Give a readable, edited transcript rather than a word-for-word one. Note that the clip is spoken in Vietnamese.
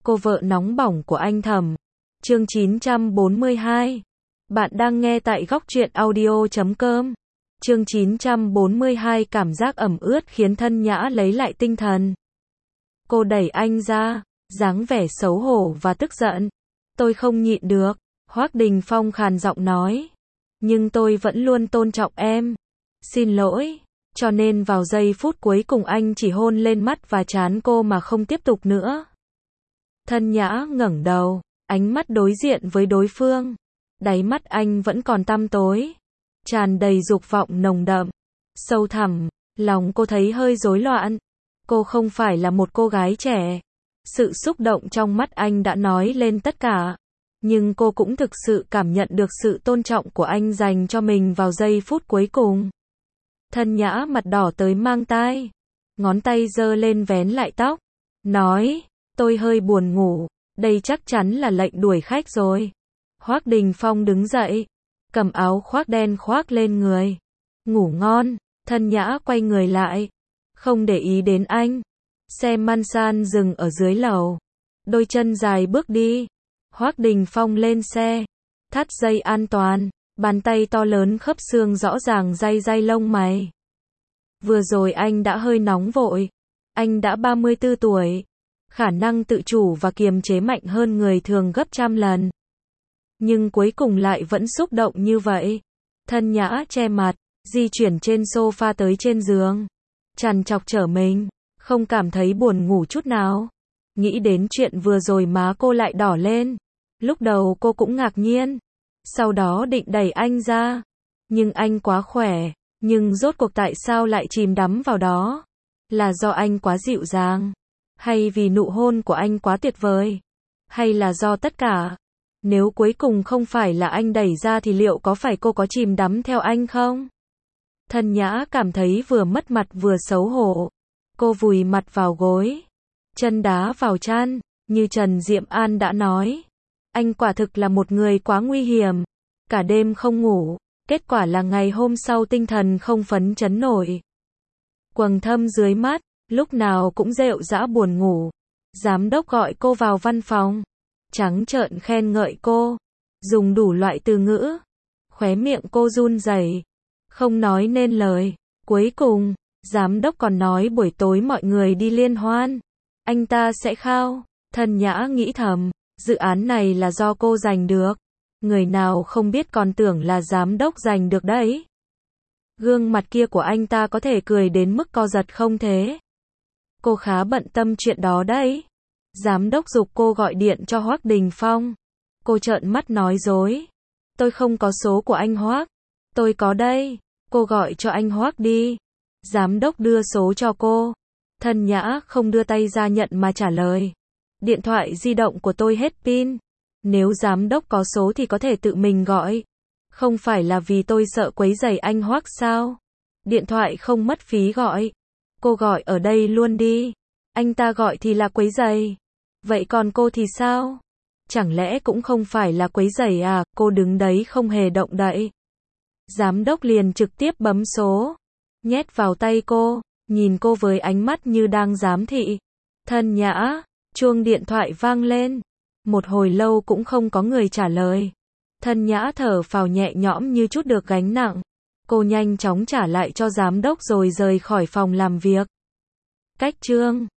cô vợ nóng bỏng của anh Thẩm. Chương 942. Bạn đang nghe tại góc truyện audio.com. Chương 942. Cảm giác ẩm ướt khiến Thân Nhã lấy lại tinh thần. Cô đẩy anh ra, dáng vẻ xấu hổ và tức giận. Tôi không nhịn được, Hoác Đình Phong khàn giọng nói. Nhưng tôi vẫn luôn tôn trọng em. Xin lỗi. Cho nên vào giây phút cuối cùng anh chỉ hôn lên mắt và trán cô mà không tiếp tục nữa. Thân Nhã ngẩng đầu, ánh mắt đối diện với đối phương. Đáy mắt anh vẫn còn tăm tối, tràn đầy dục vọng nồng đậm, sâu thẳm. Lòng cô thấy hơi rối loạn. Cô không phải là một cô gái trẻ. Sự xúc động trong mắt anh đã nói lên tất cả. Nhưng cô cũng thực sự cảm nhận được sự tôn trọng của anh dành cho mình vào giây phút cuối cùng. Thân Nhã mặt đỏ tới mang tai, ngón tay giơ lên vén lại tóc, nói, tôi hơi buồn ngủ, đây chắc chắn là lệnh đuổi khách rồi. Hoác Đình Phong đứng dậy, cầm áo khoác đen khoác lên người. Ngủ ngon. Thân Nhã quay người lại, không để ý đến anh. Xe Mansan dừng ở dưới lầu. Đôi chân dài bước đi. Hoác Đình Phong lên xe, thắt dây an toàn, bàn tay to lớn khớp xương rõ ràng day day lông mày. Vừa rồi anh đã hơi nóng vội. Anh đã 34 tuổi, khả năng tự chủ và kiềm chế mạnh hơn người thường gấp trăm lần. Nhưng cuối cùng lại vẫn xúc động như vậy. Thân Nhã che mặt, di chuyển trên sofa tới trên giường, trằn trọc trở mình, không cảm thấy buồn ngủ chút nào. Nghĩ đến chuyện vừa rồi má cô lại đỏ lên. Lúc đầu cô cũng ngạc nhiên, sau đó định đẩy anh ra. Nhưng anh quá khỏe, nhưng rốt cuộc tại sao lại chìm đắm vào đó? Là do anh quá dịu dàng? Hay vì nụ hôn của anh quá tuyệt vời? Hay là do tất cả? Nếu cuối cùng không phải là anh đẩy ra thì liệu có phải cô có chìm đắm theo anh không? Thân Nhã cảm thấy vừa mất mặt vừa xấu hổ. Cô vùi mặt vào gối, chân đá vào chăn, như Trần Diệm An đã nói. Anh quả thực là một người quá nguy hiểm. Cả đêm không ngủ, kết quả là ngày hôm sau tinh thần không phấn chấn nổi. Quầng thâm dưới mắt, lúc nào cũng rệu rã buồn ngủ. Giám đốc gọi cô vào văn phòng, trắng trợn khen ngợi cô, dùng đủ loại từ ngữ. Khóe miệng cô run rẩy, không nói nên lời. Cuối cùng, giám đốc còn nói buổi tối mọi người đi liên hoan, anh ta sẽ khao. Thân Nhã nghĩ thầm, dự án này là do cô giành được. Người nào không biết còn tưởng là giám đốc giành được đấy. Gương mặt kia của anh ta có thể cười đến mức co giật không thế? Cô khá bận tâm chuyện đó đấy. Giám đốc giục cô gọi điện cho Hoác Đình Phong. Cô trợn mắt nói dối. Tôi không có số của anh Hoác. Tôi có đây. Cô gọi cho anh Hoác đi. Giám đốc đưa số cho cô. Thân Nhã không đưa tay ra nhận mà trả lời. Điện thoại di động của tôi hết pin. Nếu giám đốc có số thì có thể tự mình gọi. Không phải là vì tôi sợ quấy rầy anh Hoác sao? Điện thoại không mất phí gọi. Cô gọi ở đây luôn đi. Anh ta gọi thì là quấy rầy. Vậy còn cô thì sao? Chẳng lẽ cũng không phải là quấy rầy à? Cô đứng đấy không hề động đậy. Giám đốc liền trực tiếp bấm số, nhét vào tay cô, nhìn cô với ánh mắt như đang giám thị. Thân Nhã, chuông điện thoại vang lên. Một hồi lâu cũng không có người trả lời. Thân Nhã thở phào nhẹ nhõm như chút được gánh nặng. Cô nhanh chóng trả lại cho giám đốc rồi rời khỏi phòng làm việc. Cách chương